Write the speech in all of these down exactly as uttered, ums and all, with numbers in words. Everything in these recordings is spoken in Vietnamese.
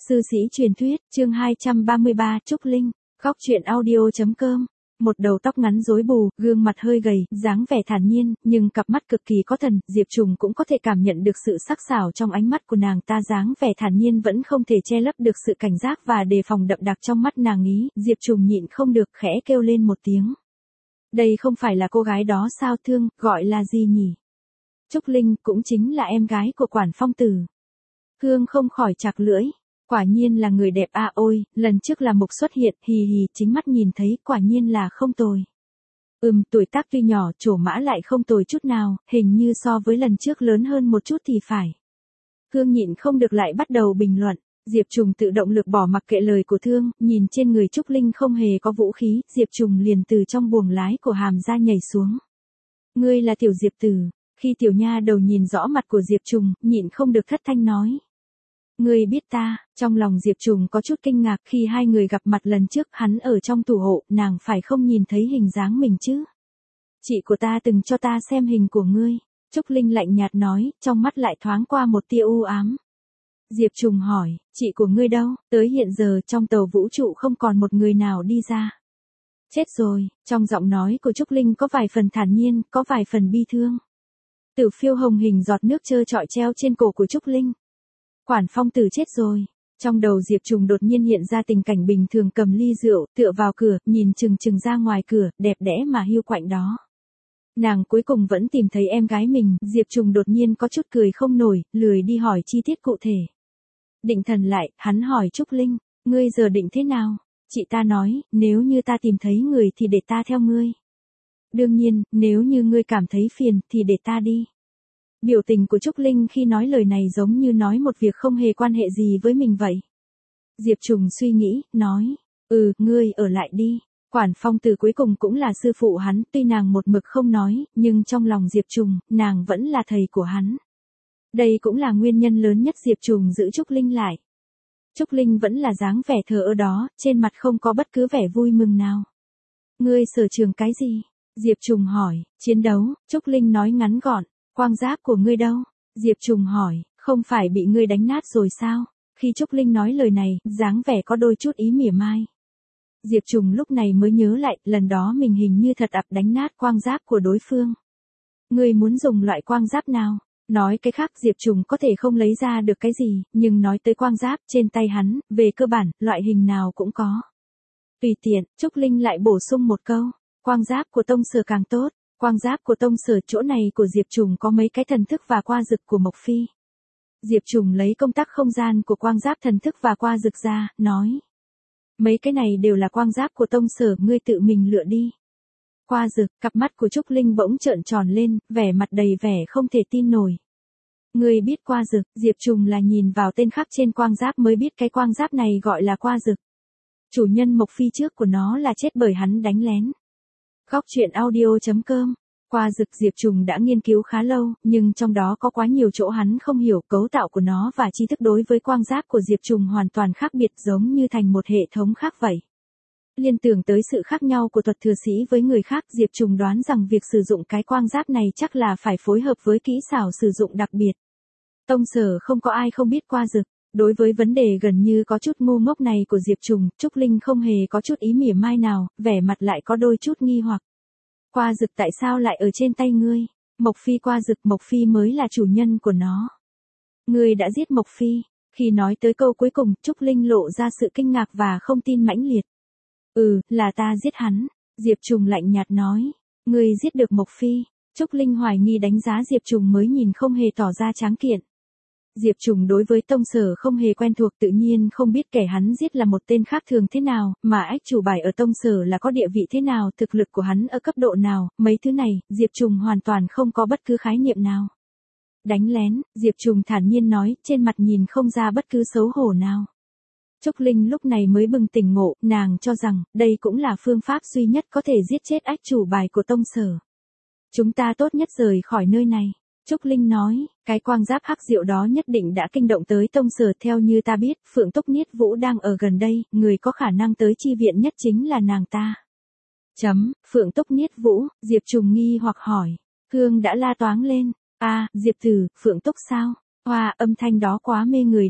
Sư sĩ truyền thuyết, chương hai trăm ba mươi ba, Trúc Linh, góc truyện audio chấm com. Một đầu tóc ngắn rối bù, gương mặt hơi gầy, dáng vẻ thản nhiên, nhưng cặp mắt cực kỳ có thần, Diệp Trùng cũng có thể cảm nhận được sự sắc sảo trong ánh mắt của nàng ta. Dáng vẻ thản nhiên vẫn không thể che lấp được sự cảnh giác và đề phòng đậm đặc trong mắt nàng ý. Diệp Trùng nhịn không được khẽ kêu lên một tiếng. Đây không phải là cô gái đó sao Thương, gọi là gì nhỉ? Trúc Linh, cũng chính là em gái của Quản Phong Tử. Hương không khỏi chạc lưỡi. Quả nhiên là người đẹp à, ôi, lần trước là Mục xuất hiện, hì hì, chính mắt nhìn thấy, quả nhiên là không tồi. Ừm, tuổi tác tuy nhỏ, trổ mã lại không tồi chút nào, hình như so với lần trước lớn hơn một chút thì phải. Hương nhịn không được lại bắt đầu bình luận. Diệp Trùng tự động lược bỏ mặc kệ lời của Thương, nhìn trên người Trúc Linh không hề có vũ khí, Diệp Trùng liền từ trong buồng lái của hàm ra nhảy xuống. Ngươi là Tiểu Diệp Tử. Khi tiểu nha đầu nhìn rõ mặt của Diệp Trùng, nhịn không được thất thanh nói. Ngươi biết ta, trong lòng Diệp Trùng có chút kinh ngạc khi hai người gặp mặt lần trước, hắn ở trong tủ hộ, nàng phải không nhìn thấy hình dáng mình chứ. Chị của ta từng cho ta xem hình của ngươi, Trúc Linh lạnh nhạt nói, trong mắt lại thoáng qua một tia u ám. Diệp Trùng hỏi, chị của ngươi đâu, tới hiện giờ trong tàu vũ trụ không còn một người nào đi ra. Chết rồi, trong giọng nói của Trúc Linh có vài phần thản nhiên, có vài phần bi thương. Tử phiêu hồng hình giọt nước trơ trọi treo trên cổ của Trúc Linh. Quản Phong Tử chết rồi. Trong đầu Diệp Trùng đột nhiên hiện ra tình cảnh bình thường cầm ly rượu, tựa vào cửa, nhìn chừng chừng ra ngoài cửa, đẹp đẽ mà hiu quạnh đó. Nàng cuối cùng vẫn tìm thấy em gái mình, Diệp Trùng đột nhiên có chút cười không nổi, lười đi hỏi chi tiết cụ thể. Định thần lại, hắn hỏi Trúc Linh, ngươi giờ định thế nào? Chị ta nói, nếu như ta tìm thấy người thì để ta theo ngươi. Đương nhiên, nếu như ngươi cảm thấy phiền thì để ta đi. Biểu tình của Trúc Linh khi nói lời này giống như nói một việc không hề quan hệ gì với mình vậy. Diệp Trùng suy nghĩ, nói, ừ, ngươi ở lại đi. Quản Phong Tử cuối cùng cũng là sư phụ hắn, tuy nàng một mực không nói, nhưng trong lòng Diệp Trùng, nàng vẫn là thầy của hắn. Đây cũng là nguyên nhân lớn nhất Diệp Trùng giữ Trúc Linh lại. Trúc Linh vẫn là dáng vẻ thờ ơ đó, trên mặt không có bất cứ vẻ vui mừng nào. Ngươi sở trường cái gì? Diệp Trùng hỏi. Chiến đấu, Trúc Linh nói ngắn gọn. Quang giáp của ngươi đâu? Diệp Trùng hỏi, không phải bị ngươi đánh nát rồi sao? Khi Trúc Linh nói lời này, dáng vẻ có đôi chút ý mỉa mai. Diệp Trùng lúc này mới nhớ lại, lần đó mình hình như thật ập đánh nát quang giáp của đối phương. Ngươi muốn dùng loại quang giáp nào? Nói cái khác Diệp Trùng có thể không lấy ra được cái gì, nhưng nói tới quang giáp trên tay hắn, về cơ bản, loại hình nào cũng có. Tùy tiện, Trúc Linh lại bổ sung một câu, quang giáp của tông sở càng tốt. Quang giáp của tông sở chỗ này của Diệp Trùng có mấy cái thần thức và qua dực của Mộc Phi. Diệp Trùng lấy công tắc không gian của quang giáp thần thức và qua dực ra, nói. Mấy cái này đều là quang giáp của tông sở, ngươi tự mình lựa đi. Qua dực, cặp mắt của Trúc Linh bỗng trợn tròn lên, vẻ mặt đầy vẻ không thể tin nổi. Ngươi biết qua dực, Diệp Trùng là nhìn vào tên khắc trên quang giáp mới biết cái quang giáp này gọi là qua dực. Chủ nhân Mộc Phi trước của nó là chết bởi hắn đánh lén. Góc truyện audio chấm com. Qua dực Diệp Trùng đã nghiên cứu khá lâu, nhưng trong đó có quá nhiều chỗ hắn không hiểu, cấu tạo của nó và tri thức đối với quang giáp của Diệp Trùng hoàn toàn khác biệt, giống như thành một hệ thống khác vậy. Liên tưởng tới sự khác nhau của thuật thừa sĩ với người khác, Diệp Trùng đoán rằng việc sử dụng cái quang giáp này chắc là phải phối hợp với kỹ xảo sử dụng đặc biệt. Tông sở không có ai không biết qua dực. Đối với vấn đề gần như có chút ngu ngốc này của Diệp Trùng, Trúc Linh không hề có chút ý mỉa mai nào, vẻ mặt lại có đôi chút nghi hoặc. Qua dực tại sao lại ở trên tay ngươi? Mộc Phi qua dực, Mộc Phi mới là chủ nhân của nó. Ngươi đã giết Mộc Phi. Khi nói tới câu cuối cùng, Trúc Linh lộ ra sự kinh ngạc và không tin mãnh liệt. Ừ, là ta giết hắn. Diệp Trùng lạnh nhạt nói. Ngươi giết được Mộc Phi. Trúc Linh hoài nghi đánh giá Diệp Trùng mới nhìn không hề tỏ ra tráng kiện. Diệp Trùng đối với tông sở không hề quen thuộc, tự nhiên không biết kẻ hắn giết là một tên khác thường thế nào, mà ách chủ bài ở tông sở là có địa vị thế nào, thực lực của hắn ở cấp độ nào, mấy thứ này, Diệp Trùng hoàn toàn không có bất cứ khái niệm nào. Đánh lén, Diệp Trùng thản nhiên nói, trên mặt nhìn không ra bất cứ xấu hổ nào. Trúc Linh lúc này mới bừng tỉnh ngộ, nàng cho rằng, đây cũng là phương pháp duy nhất có thể giết chết ách chủ bài của tông sở. Chúng ta tốt nhất rời khỏi nơi này. Trúc Linh nói, cái quang giáp hắc diệu đó nhất định đã kinh động tới tông sở, theo như ta biết, Phượng Túc Niết Vũ đang ở gần đây, người có khả năng tới chi viện nhất chính là nàng ta. Chấm, Phượng Túc Niết Vũ, Diệp Trùng nghi hoặc hỏi, Hương đã la toáng lên, a, à, Diệp Tử, Phượng Túc sao? Hoa, âm thanh đó quá mê người đi.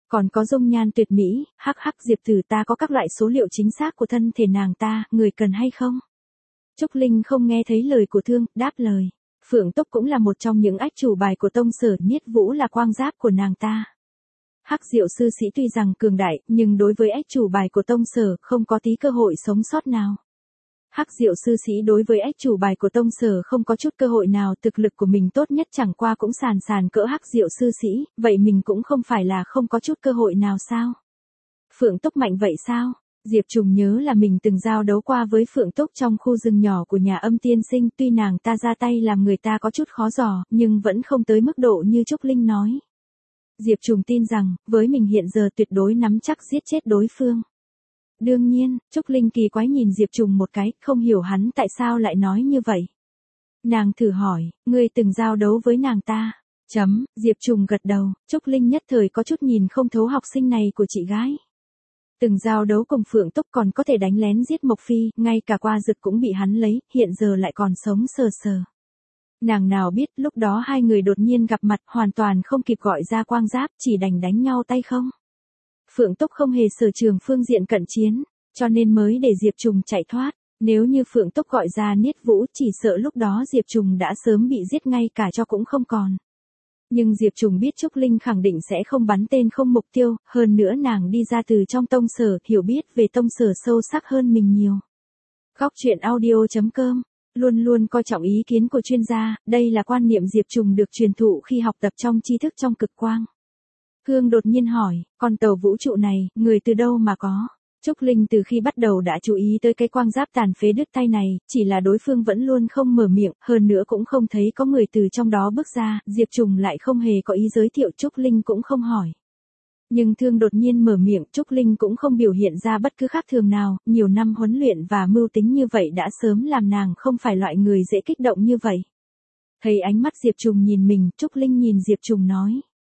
Còn có dung nhan tuyệt mỹ, hắc hắc Diệp Tử ta có các loại số liệu chính xác của thân thể nàng ta, người cần hay không? Trúc Linh không nghe thấy lời của Thương, đáp lời. Phượng Túc cũng là một trong những ách chủ bài của tông sở, Niết Vũ là quang giáp của nàng ta. Hắc Diệu sư sĩ tuy rằng cường đại, nhưng đối với ách chủ bài của tông sở, không có tí cơ hội sống sót nào. Hắc Diệu sư sĩ đối với ách chủ bài của tông sở không có chút cơ hội nào, thực lực của mình tốt nhất chẳng qua cũng sàn sàn cỡ Hắc Diệu sư sĩ, vậy mình cũng không phải là không có chút cơ hội nào sao? Phượng Túc mạnh vậy sao? Diệp Trùng nhớ là mình từng giao đấu qua với Phượng Túc trong khu rừng nhỏ của nhà Âm Tiên Sinh, tuy nàng ta ra tay làm người ta có chút khó dò, nhưng vẫn không tới mức độ như Trúc Linh nói. Diệp Trùng tin rằng, với mình hiện giờ tuyệt đối nắm chắc giết chết đối phương. Đương nhiên, Trúc Linh kỳ quái nhìn Diệp Trùng một cái, không hiểu hắn tại sao lại nói như vậy. Nàng thử hỏi, ngươi từng giao đấu với nàng ta? Chấm, Diệp Trùng gật đầu, Trúc Linh nhất thời có chút nhìn không thấu học sinh này của chị gái. Từng giao đấu cùng Phượng Túc còn có thể đánh lén giết Mộc Phi, ngay cả qua dực cũng bị hắn lấy, hiện giờ lại còn sống sờ sờ. Nàng nào biết lúc đó hai người đột nhiên gặp mặt hoàn toàn không kịp gọi ra quang giáp, chỉ đành đánh nhau tay không. Phượng Túc không hề sở trường phương diện cận chiến, cho nên mới để Diệp Trùng chạy thoát. Nếu như Phượng Túc gọi ra Niết Vũ chỉ sợ lúc đó Diệp Trùng đã sớm bị giết ngay cả cho cũng không còn. Nhưng Diệp Trùng biết Trúc Linh khẳng định sẽ không bắn tên không mục tiêu, hơn nữa nàng đi ra từ trong tông sở, hiểu biết về tông sở sâu sắc hơn mình nhiều. Góc truyện audio chấm com luôn luôn coi trọng ý kiến của chuyên gia, đây là quan niệm Diệp Trùng được truyền thụ khi học tập trong tri thức trong cực quang. Hương đột nhiên hỏi, con tàu vũ trụ này, người từ đâu mà có? Trúc Linh từ khi bắt đầu đã chú ý tới cái quang giáp tàn phế đứt tay này, chỉ là đối phương vẫn luôn không mở miệng, hơn nữa cũng không thấy có người từ trong đó bước ra, Diệp Trùng lại không hề có ý giới thiệu, Trúc Linh cũng không hỏi. Nhưng Thương đột nhiên mở miệng, Trúc Linh cũng không biểu hiện ra bất cứ khác thường nào, nhiều năm huấn luyện và mưu tính như vậy đã sớm làm nàng không phải loại người dễ kích động như vậy. Thấy ánh mắt Diệp Trùng nhìn mình, Trúc Linh nhìn Diệp Trùng nói.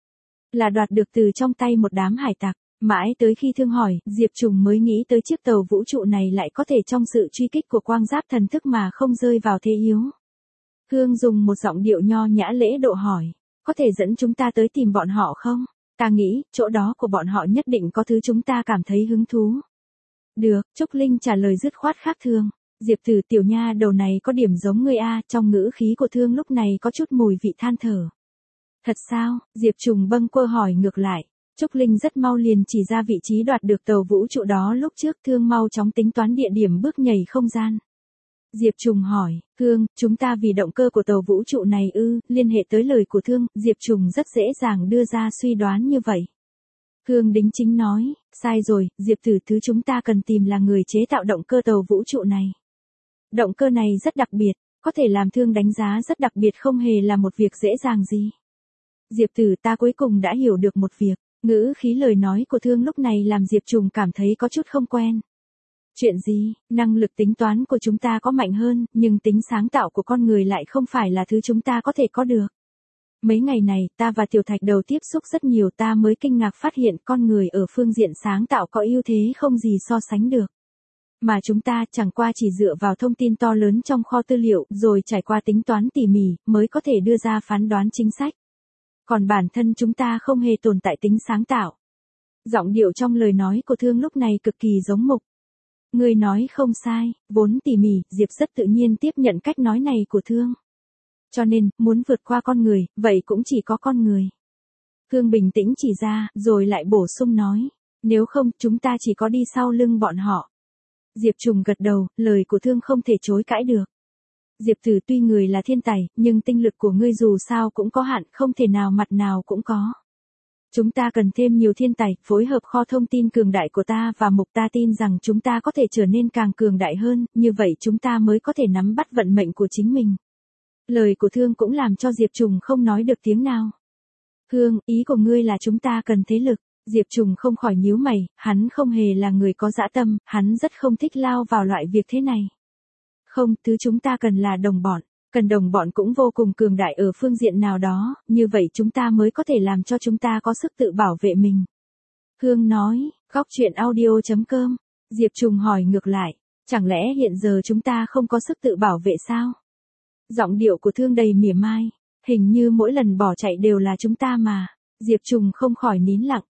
Là đoạt được từ trong tay một đám hải tặc. Mãi tới khi Thương hỏi, Diệp Trùng mới nghĩ tới chiếc tàu vũ trụ này lại có thể trong sự truy kích của quang giáp thần thức mà không rơi vào thế yếu. Thương dùng một giọng điệu nho nhã lễ độ hỏi, có thể dẫn chúng ta tới tìm bọn họ không? Ta nghĩ, chỗ đó của bọn họ nhất định có thứ chúng ta cảm thấy hứng thú. Được, Trúc Linh trả lời dứt khoát khác Thương. Diệp Tử tiểu nha đầu này có điểm giống người A, trong ngữ khí của Thương lúc này có chút mùi vị than thở. Thật sao? Diệp Trùng bâng quơ hỏi ngược lại. Trúc Linh rất mau liền chỉ ra vị trí đoạt được tàu vũ trụ đó lúc trước, Thương mau chóng tính toán địa điểm bước nhảy không gian. Diệp Trùng hỏi, Thương, chúng ta vì động cơ của tàu vũ trụ này ư, liên hệ tới lời của Thương, Diệp Trùng rất dễ dàng đưa ra suy đoán như vậy. Thương đính chính nói, sai rồi, Diệp Tử thứ chúng ta cần tìm là người chế tạo động cơ tàu vũ trụ này. Động cơ này rất đặc biệt, có thể làm Thương đánh giá rất đặc biệt, không hề là một việc dễ dàng gì. Diệp Tử ta cuối cùng đã hiểu được một việc. Ngữ khí lời nói của Thương lúc này làm Diệp Trùng cảm thấy có chút không quen. Chuyện gì? Năng lực tính toán của chúng ta có mạnh hơn, nhưng tính sáng tạo của con người lại không phải là thứ chúng ta có thể có được. Mấy ngày này, ta và Tiểu Thạch Đầu tiếp xúc rất nhiều, ta mới kinh ngạc phát hiện con người ở phương diện sáng tạo có ưu thế không gì so sánh được. Mà chúng ta chẳng qua chỉ dựa vào thông tin to lớn trong kho tư liệu, rồi trải qua tính toán tỉ mỉ, mới có thể đưa ra phán đoán chính sách. Còn bản thân chúng ta không hề tồn tại tính sáng tạo. Giọng điệu trong lời nói của Thương lúc này cực kỳ giống Mục. Người nói không sai, vốn tỉ mỉ, Diệp rất tự nhiên tiếp nhận cách nói này của Thương. Cho nên, muốn vượt qua con người, vậy cũng chỉ có con người. Thương bình tĩnh chỉ ra, rồi lại bổ sung nói, nếu không, chúng ta chỉ có đi sau lưng bọn họ. Diệp Trùng gật đầu, lời của Thương không thể chối cãi được. Diệp Tử tuy người là thiên tài, nhưng tinh lực của ngươi dù sao cũng có hạn, không thể nào mặt nào cũng có. Chúng ta cần thêm nhiều thiên tài, phối hợp kho thông tin cường đại của ta và Mục, ta tin rằng chúng ta có thể trở nên càng cường đại hơn, như vậy chúng ta mới có thể nắm bắt vận mệnh của chính mình. Lời của Thương cũng làm cho Diệp Trùng không nói được tiếng nào. Thương, ý của ngươi là chúng ta cần thế lực. Diệp Trùng không khỏi nhíu mày, hắn không hề là người có dã tâm, hắn rất không thích lao vào loại việc thế này. Không, thứ chúng ta cần là đồng bọn, cần đồng bọn cũng vô cùng cường đại ở phương diện nào đó, như vậy chúng ta mới có thể làm cho chúng ta có sức tự bảo vệ mình. Hương nói, góc truyện audio chấm com, Diệp Trùng hỏi ngược lại, chẳng lẽ hiện giờ chúng ta không có sức tự bảo vệ sao? Giọng điệu của Thương đầy mỉa mai, hình như mỗi lần bỏ chạy đều là chúng ta mà. Diệp Trùng không khỏi nín lặng,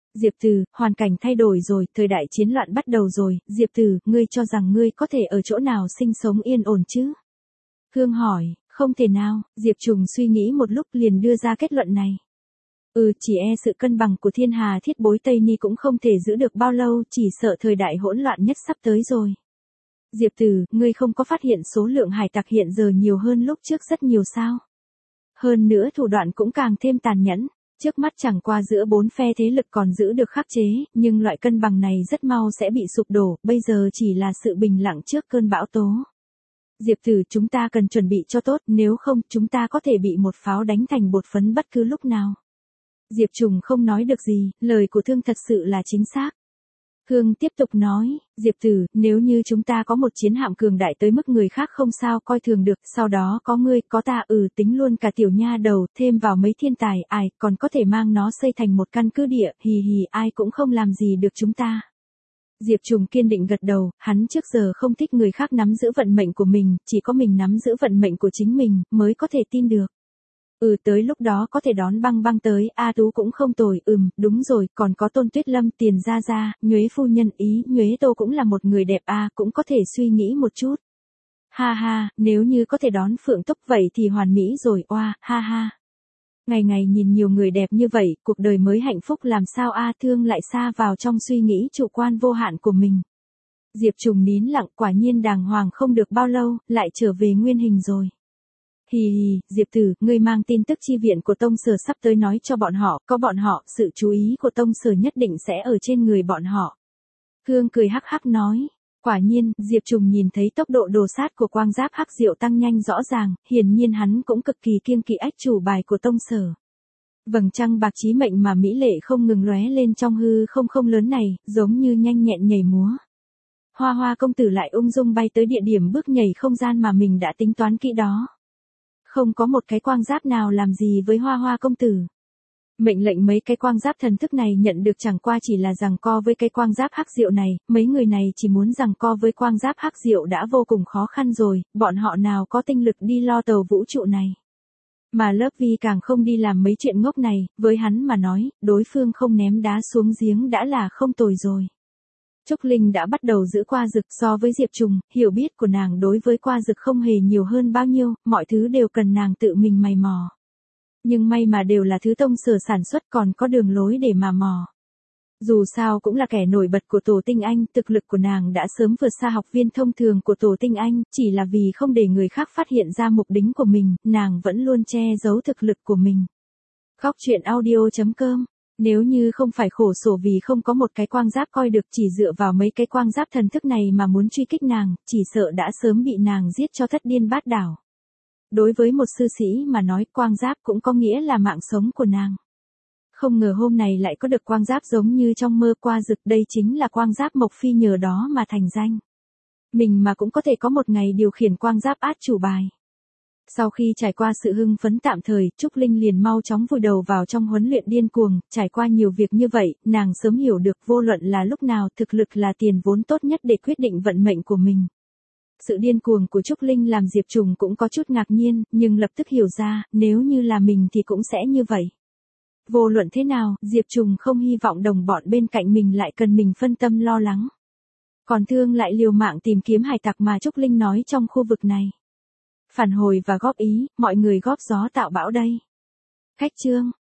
Diệp Từ, hoàn cảnh thay đổi rồi, thời đại chiến loạn bắt đầu rồi, Diệp Từ, ngươi cho rằng ngươi có thể ở chỗ nào sinh sống yên ổn chứ? Hương hỏi, không thể nào, Diệp Trùng suy nghĩ một lúc liền đưa ra kết luận này. Ừ, chỉ e sự cân bằng của thiên hà thiết bối Tây Ni cũng không thể giữ được bao lâu, chỉ sợ thời đại hỗn loạn nhất sắp tới rồi. Diệp Từ, ngươi không có phát hiện số lượng hải tặc hiện giờ nhiều hơn lúc trước rất nhiều sao? Hơn nữa thủ đoạn cũng càng thêm tàn nhẫn. Trước mắt chẳng qua giữa bốn phe thế lực còn giữ được khắc chế, nhưng loại cân bằng này rất mau sẽ bị sụp đổ, bây giờ chỉ là sự bình lặng trước cơn bão tố. Diệp Tử, chúng ta cần chuẩn bị cho tốt, nếu không chúng ta có thể bị một pháo đánh thành bột phấn bất cứ lúc nào. Diệp Trùng không nói được gì, lời của Thương thật sự là chính xác. Hương tiếp tục nói, Diệp Tử, nếu như chúng ta có một chiến hạm cường đại tới mức người khác không sao coi thường được, sau đó có ngươi, có ta, ừ tính luôn cả tiểu nha đầu, thêm vào mấy thiên tài, ai, còn có thể mang nó xây thành một căn cứ địa, hì hì, ai cũng không làm gì được chúng ta. Diệp Trùng kiên định gật đầu, hắn trước giờ không thích người khác nắm giữ vận mệnh của mình, chỉ có mình nắm giữ vận mệnh của chính mình, mới có thể tin được. Ừ tới lúc đó có thể đón băng băng tới, A Tú cũng không tồi, ừm, đúng rồi, còn có Tôn Tuyết Lâm, Tiền Gia Gia, Nhuế phu nhân, ý, Nhuế Tô cũng là một người đẹp a, cũng có thể suy nghĩ một chút. Ha ha, nếu như có thể đón Phượng Túc vậy thì hoàn mỹ rồi, oa, ha ha. Ngày ngày nhìn nhiều người đẹp như vậy, cuộc đời mới hạnh phúc làm sao a, Thương lại xa vào trong suy nghĩ chủ quan vô hạn của mình. Diệp Trùng nín lặng, quả nhiên đàng hoàng không được bao lâu, lại trở về nguyên hình rồi. Hì hì, Diệp Tử, ngươi mang tin tức chi viện của Tông Sở sắp tới nói cho bọn họ, có bọn họ, sự chú ý của Tông Sở nhất định sẽ ở trên người bọn họ. Hương cười hắc hắc nói, quả nhiên, Diệp Trùng nhìn thấy tốc độ đồ sát của quang giáp hắc diệu tăng nhanh rõ ràng, hiển nhiên hắn cũng cực kỳ kiêng kỵ ách chủ bài của Tông Sở. Vầng trăng bạc chí mệnh mà mỹ lệ không ngừng lóe lên trong hư không không lớn này, giống như nhanh nhẹn nhảy múa. Hoa Hoa công tử lại ung dung bay tới địa điểm bước nhảy không gian mà mình đã tính toán kỹ đó. Không có một cái quang giáp nào làm gì với Hoa Hoa công tử. Mệnh lệnh mấy cái quang giáp thần thức này nhận được chẳng qua chỉ là giằng co với cái quang giáp hắc diệu này, mấy người này chỉ muốn giằng co với quang giáp hắc diệu đã vô cùng khó khăn rồi, bọn họ nào có tinh lực đi lo tàu vũ trụ này. Mà Lớp Vi càng không đi làm mấy chuyện ngốc này, với hắn mà nói, đối phương không ném đá xuống giếng đã là không tồi rồi. Trúc Linh đã bắt đầu giữ qua dực so với Diệp Trùng, hiểu biết của nàng đối với qua dực không hề nhiều hơn bao nhiêu, mọi thứ đều cần nàng tự mình mày mò. Nhưng may mà đều là thứ Tông Sở sản xuất còn có đường lối để mà mò. Dù sao cũng là kẻ nổi bật của Tổ Tinh Anh, thực lực của nàng đã sớm vượt xa học viên thông thường của Tổ Tinh Anh, chỉ là vì không để người khác phát hiện ra mục đích của mình, nàng vẫn luôn che giấu thực lực của mình. Khóc chuyện audio chấm com. Nếu như không phải khổ sở vì không có một cái quang giáp coi được, chỉ dựa vào mấy cái quang giáp thần thức này mà muốn truy kích nàng, chỉ sợ đã sớm bị nàng giết cho thất điên bát đảo. Đối với một sư sĩ mà nói, quang giáp cũng có nghĩa là mạng sống của nàng. Không ngờ hôm này lại có được quang giáp giống như trong mơ qua dực, đây chính là quang giáp Mộc Phi nhờ đó mà thành danh. Mình mà cũng có thể có một ngày điều khiển quang giáp át chủ bài. Sau khi trải qua sự hưng phấn tạm thời, Trúc Linh liền mau chóng vùi đầu vào trong huấn luyện điên cuồng, trải qua nhiều việc như vậy, nàng sớm hiểu được vô luận là lúc nào thực lực là tiền vốn tốt nhất để quyết định vận mệnh của mình. Sự điên cuồng của Trúc Linh làm Diệp Trùng cũng có chút ngạc nhiên, nhưng lập tức hiểu ra, nếu như là mình thì cũng sẽ như vậy. Vô luận thế nào, Diệp Trùng không hy vọng đồng bọn bên cạnh mình lại cần mình phân tâm lo lắng. Còn Thương lại liều mạng tìm kiếm hải tặc mà Trúc Linh nói trong khu vực này. Phản hồi và góp ý, mọi người góp gió tạo bão đây. Khách chương.